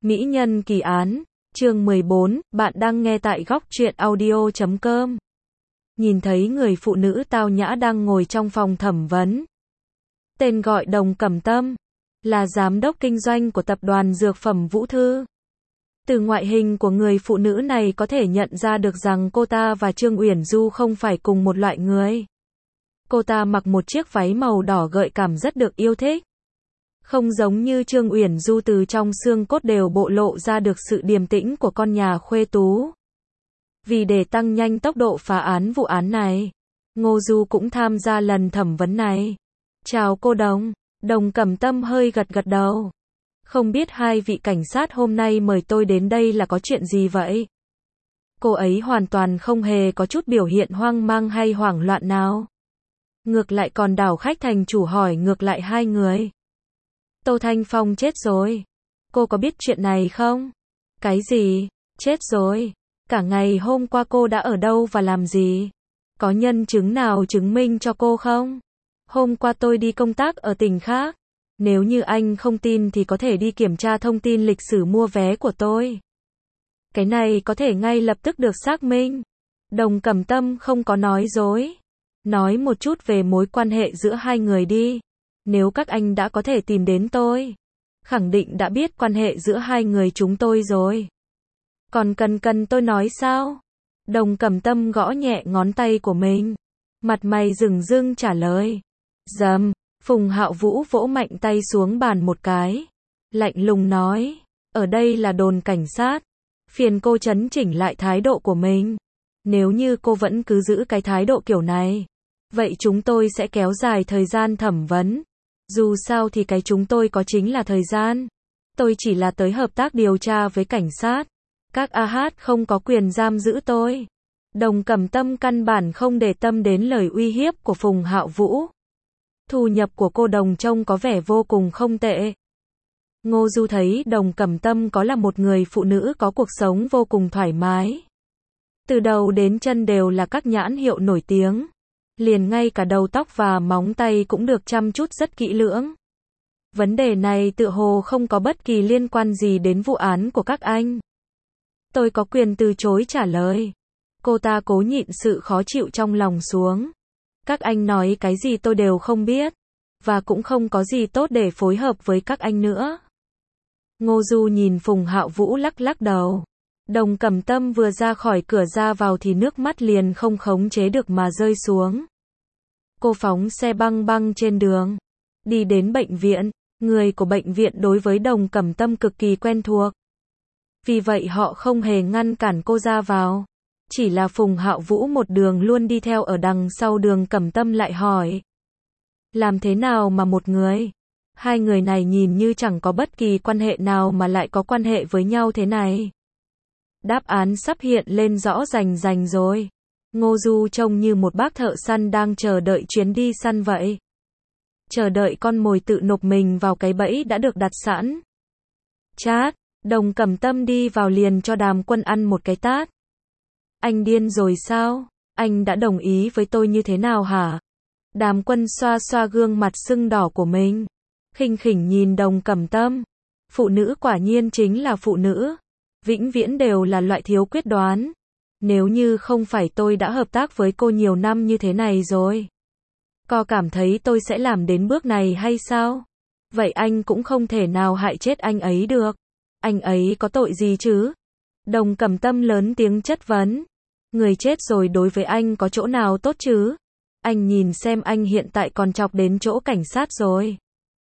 Mỹ nhân kỳ án, chương 14, bạn đang nghe tại góc truyện audio.com. Nhìn thấy người phụ nữ tao nhã đang ngồi trong phòng thẩm vấn. Tên gọi Đồng Cẩm Tâm, là giám đốc kinh doanh của tập đoàn dược phẩm Vũ Thư. Từ ngoại hình của người phụ nữ này có thể nhận ra được rằng cô ta và Trương Uyển Du không phải cùng một loại người. Cô ta mặc một chiếc váy màu đỏ gợi cảm rất được yêu thích. Không giống như Trương Uyển Du, từ trong xương cốt đều bộ lộ ra được sự điềm tĩnh của con nhà khuê tú. Vì để tăng nhanh tốc độ phá án vụ án này, Ngô Du cũng tham gia lần thẩm vấn này. Chào cô Đồng. Đồng Cẩm Tâm hơi gật gật đầu. Không biết hai vị cảnh sát hôm nay mời tôi đến đây là có chuyện gì vậy? Cô ấy hoàn toàn không hề có chút biểu hiện hoang mang hay hoảng loạn nào. Ngược lại còn đảo khách thành chủ hỏi ngược lại hai người. Tô Thanh Phong chết rồi. Cô có biết chuyện này không? Cái gì? Chết rồi? Cả ngày hôm qua cô đã ở đâu và làm gì? Có nhân chứng nào chứng minh cho cô không? Hôm qua tôi đi công tác ở tỉnh khác. Nếu như anh không tin thì có thể đi kiểm tra thông tin lịch sử mua vé của tôi. Cái này có thể ngay lập tức được xác minh. Đồng Cẩm Tâm không có nói dối. Nói một chút về mối quan hệ giữa hai người đi. Nếu các anh đã có thể tìm đến tôi, khẳng định đã biết quan hệ giữa hai người chúng tôi rồi. Còn cần tôi nói sao? Đồng Cẩm Tâm gõ nhẹ ngón tay của mình. Mặt mày rừng rưng trả lời. Dầm, Phùng Hạo Vũ vỗ mạnh tay xuống bàn một cái. Lạnh lùng nói. Ở đây là đồn cảnh sát. Phiền cô chấn chỉnh lại thái độ của mình. Nếu như cô vẫn cứ giữ cái thái độ kiểu này, vậy chúng tôi sẽ kéo dài thời gian thẩm vấn. Dù sao thì cái chúng tôi có chính là thời gian. Tôi chỉ là tới hợp tác điều tra với cảnh sát. Các AH không có quyền giam giữ tôi. Đồng Cẩm Tâm căn bản không để tâm đến lời uy hiếp của Phùng Hạo Vũ. Thu nhập của cô Đồng trông có vẻ vô cùng không tệ. Ngô Du thấy Đồng Cẩm Tâm có là một người phụ nữ có cuộc sống vô cùng thoải mái. Từ đầu đến chân đều là các nhãn hiệu nổi tiếng. Liền ngay cả đầu tóc và móng tay cũng được chăm chút rất kỹ lưỡng. Vấn đề này tựa hồ không có bất kỳ liên quan gì đến vụ án của các anh. Tôi có quyền từ chối trả lời. Cô ta cố nhịn sự khó chịu trong lòng xuống. Các anh nói cái gì tôi đều không biết. Và cũng không có gì tốt để phối hợp với các anh nữa. Ngô Du nhìn Phùng Hạo Vũ lắc lắc đầu. Đồng Cẩm Tâm vừa ra khỏi cửa ra vào thì nước mắt liền không khống chế được mà rơi xuống. Cô phóng xe băng băng trên đường. Đi đến bệnh viện. Người của bệnh viện đối với Đồng Cẩm Tâm cực kỳ quen thuộc. Vì vậy họ không hề ngăn cản cô ra vào. Chỉ là Phùng Hạo Vũ một đường luôn đi theo ở đằng sau Đồng Cẩm Tâm lại hỏi. Làm thế nào mà một người? Hai người này nhìn như chẳng có bất kỳ quan hệ nào mà lại có quan hệ với nhau thế này. Đáp án sắp hiện lên rõ rành rành rồi. Ngô Du trông như một bác thợ săn đang chờ đợi chuyến đi săn vậy. Chờ đợi con mồi tự nộp mình vào cái bẫy đã được đặt sẵn. Chát, Đồng Cẩm Tâm đi vào liền cho Đàm Quân ăn một cái tát. Anh điên rồi sao? Anh đã đồng ý với tôi như thế nào hả? Đàm Quân xoa xoa gương mặt sưng đỏ của mình. Khinh khỉnh nhìn Đồng Cẩm Tâm. Phụ nữ quả nhiên chính là phụ nữ. Vĩnh viễn đều là loại thiếu quyết đoán. Nếu như không phải tôi đã hợp tác với cô nhiều năm như thế này rồi. Cô cảm thấy tôi sẽ làm đến bước này hay sao? Vậy anh cũng không thể nào hại chết anh ấy được. Anh ấy có tội gì chứ? Đồng Cẩm Tâm lớn tiếng chất vấn. Người chết rồi đối với anh có chỗ nào tốt chứ? Anh nhìn xem anh hiện tại còn chọc đến chỗ cảnh sát rồi.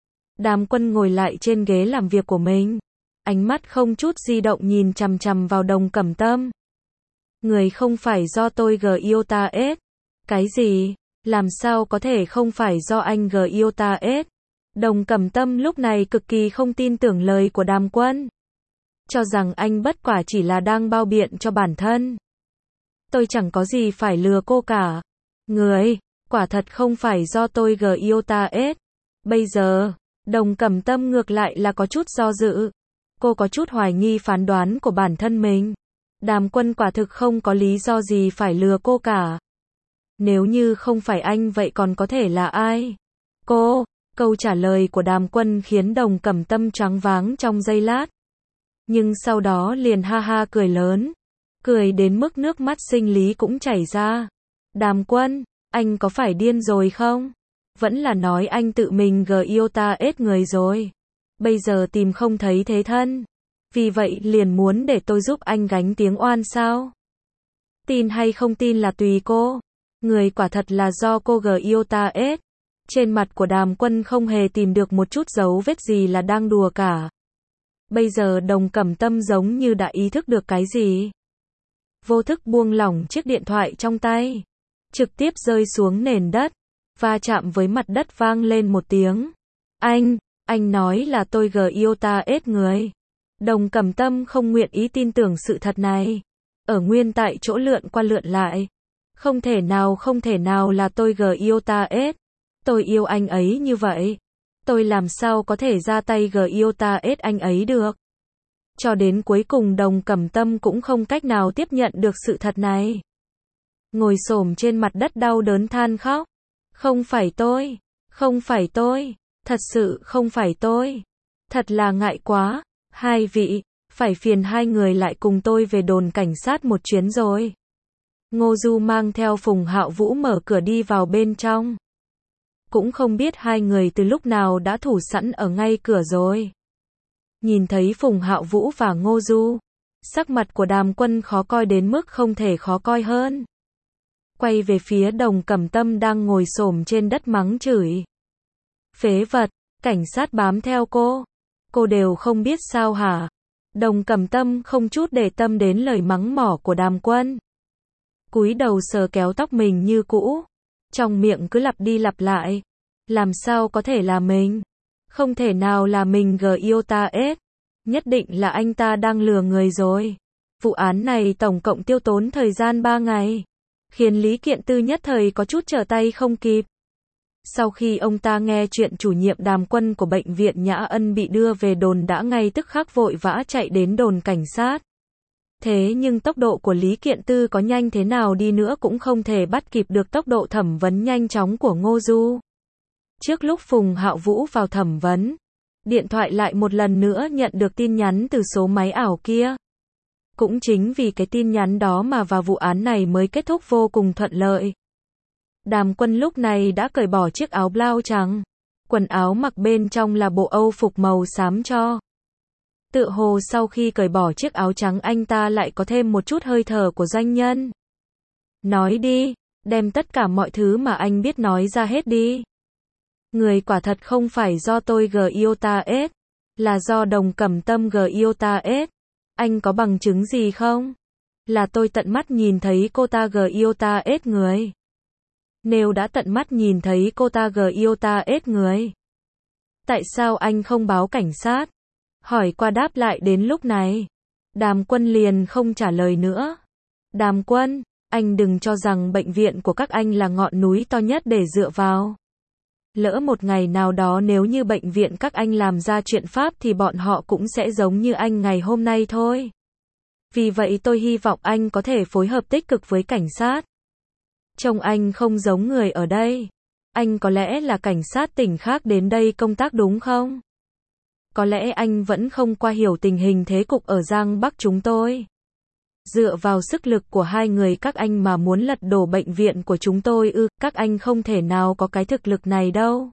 Đàm Quân ngồi lại trên ghế làm việc của mình. Ánh mắt không chút di động nhìn chằm chằm vào Đồng Cẩm Tâm. Người không phải do tôi GIOTA-S. Cái gì? Làm sao có thể không phải do anh GIOTA-S? Đồng Cẩm Tâm lúc này cực kỳ không tin tưởng lời của Đàm Quân. Cho rằng anh bất quả chỉ là đang bao biện cho bản thân. Tôi chẳng có gì phải lừa cô cả. Người, quả thật không phải do tôi GIOTA-S. Bây giờ, Đồng Cẩm Tâm ngược lại là có chút do dự. Cô có chút hoài nghi phán đoán của bản thân mình. Đàm Quân quả thực không có lý do gì phải lừa cô cả. Nếu như không phải anh vậy còn có thể là ai? Cô, câu trả lời của Đàm Quân khiến Đồng Cẩm Tâm choáng váng trong giây lát. Nhưng sau đó liền ha ha cười lớn. Cười đến mức nước mắt sinh lý cũng chảy ra. Đàm Quân, anh có phải điên rồi không? Vẫn là nói anh tự mình yêu ta ết người rồi. Bây giờ tìm không thấy thế thân. Vì vậy liền muốn để tôi giúp anh gánh tiếng oan sao? Tin hay không tin là tùy cô. Người quả thật là do cô yêu ta ết. Trên mặt của Đàm Quân không hề tìm được một chút dấu vết gì là đang đùa cả. Bây giờ Đồng Cẩm Tâm giống như đã ý thức được cái gì. Vô thức buông lỏng chiếc điện thoại trong tay. Trực tiếp rơi xuống nền đất. Va chạm với mặt đất vang lên một tiếng. Anh nói là tôi yêu ta ết người. Đồng Cẩm Tâm không nguyện ý tin tưởng sự thật này. Ở nguyên tại chỗ lượn qua lượn lại. Không thể nào là tôi yêu ta ết. Tôi yêu anh ấy như vậy. Tôi làm sao có thể ra tay yêu ta ết anh ấy được. Cho đến cuối cùng Đồng Cẩm Tâm cũng không cách nào tiếp nhận được sự thật này. Ngồi xổm trên mặt đất đau đớn than khóc. Không phải tôi, thật sự không phải tôi. Thật là ngại quá, hai vị, phải phiền hai người lại cùng tôi về đồn cảnh sát một chuyến rồi. Ngô Du mang theo Phùng Hạo Vũ mở cửa đi vào bên trong. Cũng không biết hai người từ lúc nào đã thủ sẵn ở ngay cửa rồi. Nhìn thấy Phùng Hạo Vũ và Ngô Du, sắc mặt của Đàm Quân khó coi đến mức không thể khó coi hơn. Quay về phía Đồng Cẩm Tâm đang ngồi xổm trên đất mắng chửi. Phế vật, cảnh sát bám theo cô đều không biết sao hả? Đồng Cẩm Tâm không chút để tâm đến lời mắng mỏ của Đàm Quân. Cúi đầu sờ kéo tóc mình như cũ, trong miệng cứ lặp đi lặp lại. Làm sao có thể là mình? Không thể nào là mình yêu ta ết. Nhất định là anh ta đang lừa người rồi. Vụ án này tổng cộng tiêu tốn thời gian 3 ngày. Khiến Lý Kiện Tư nhất thời có chút trở tay không kịp. Sau khi ông ta nghe chuyện chủ nhiệm Đàm Quân của bệnh viện Nhã Ân bị đưa về đồn đã ngay tức khắc vội vã chạy đến đồn cảnh sát. Thế nhưng tốc độ của Lý Kiện Tư có nhanh thế nào đi nữa cũng không thể bắt kịp được tốc độ thẩm vấn nhanh chóng của Ngô Du. Trước lúc Phùng Hạo Vũ vào thẩm vấn, điện thoại lại một lần nữa nhận được tin nhắn từ số máy ảo kia. Cũng chính vì cái tin nhắn đó mà vào vụ án này mới kết thúc vô cùng thuận lợi. Đàm Quân lúc này đã cởi bỏ chiếc áo blau trắng. Quần áo mặc bên trong là bộ Âu phục màu xám cho. Tựa hồ sau khi cởi bỏ chiếc áo trắng anh ta lại có thêm một chút hơi thở của doanh nhân. Nói đi, đem tất cả mọi thứ mà anh biết nói ra hết đi. Người quả thật không phải do tôi yêu ta ết, là do Đồng Cẩm Tâm yêu ta ết. Anh có bằng chứng gì không? Là tôi tận mắt nhìn thấy cô ta yêu ta ết người. Nếu đã tận mắt nhìn thấy cô ta yêu ta ết người, tại sao anh không báo cảnh sát? Hỏi qua đáp lại đến lúc này, Đàm Quân liền không trả lời nữa. Đàm Quân, anh đừng cho rằng bệnh viện của các anh là ngọn núi to nhất để dựa vào. Lỡ một ngày nào đó nếu như bệnh viện các anh làm ra chuyện pháp thì bọn họ cũng sẽ giống như anh ngày hôm nay thôi. Vì vậy tôi hy vọng anh có thể phối hợp tích cực với cảnh sát. Trông anh không giống người ở đây. Anh có lẽ là cảnh sát tỉnh khác đến đây công tác đúng không? Có lẽ anh vẫn không qua hiểu tình hình thế cục ở Giang Bắc chúng tôi. Dựa vào sức lực của hai người các anh mà muốn lật đổ bệnh viện của chúng tôi các anh không thể nào có cái thực lực này đâu.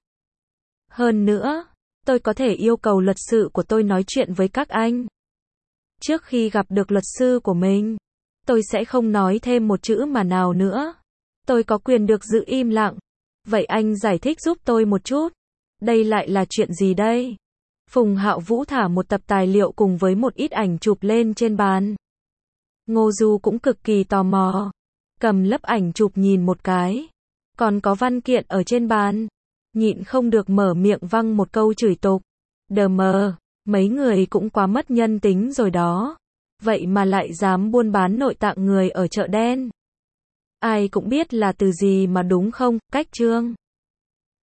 Hơn nữa, tôi có thể yêu cầu luật sư của tôi nói chuyện với các anh. Trước khi gặp được luật sư của mình, tôi sẽ không nói thêm một chữ mà nào nữa. Tôi có quyền được giữ im lặng. Vậy anh giải thích giúp tôi một chút. Đây lại là chuyện gì đây? Phùng Hạo Vũ thả một tập tài liệu cùng với một ít ảnh chụp lên trên bàn. Ngô Du cũng cực kỳ tò mò. Cầm lấp ảnh chụp nhìn một cái. Còn có văn kiện ở trên bàn. Nhịn không được mở miệng văng một câu chửi tục. Đờ mờ, mấy người cũng quá mất nhân tính rồi đó. Vậy mà lại dám buôn bán nội tạng người ở chợ đen. Ai cũng biết là từ gì mà đúng không, cách trương.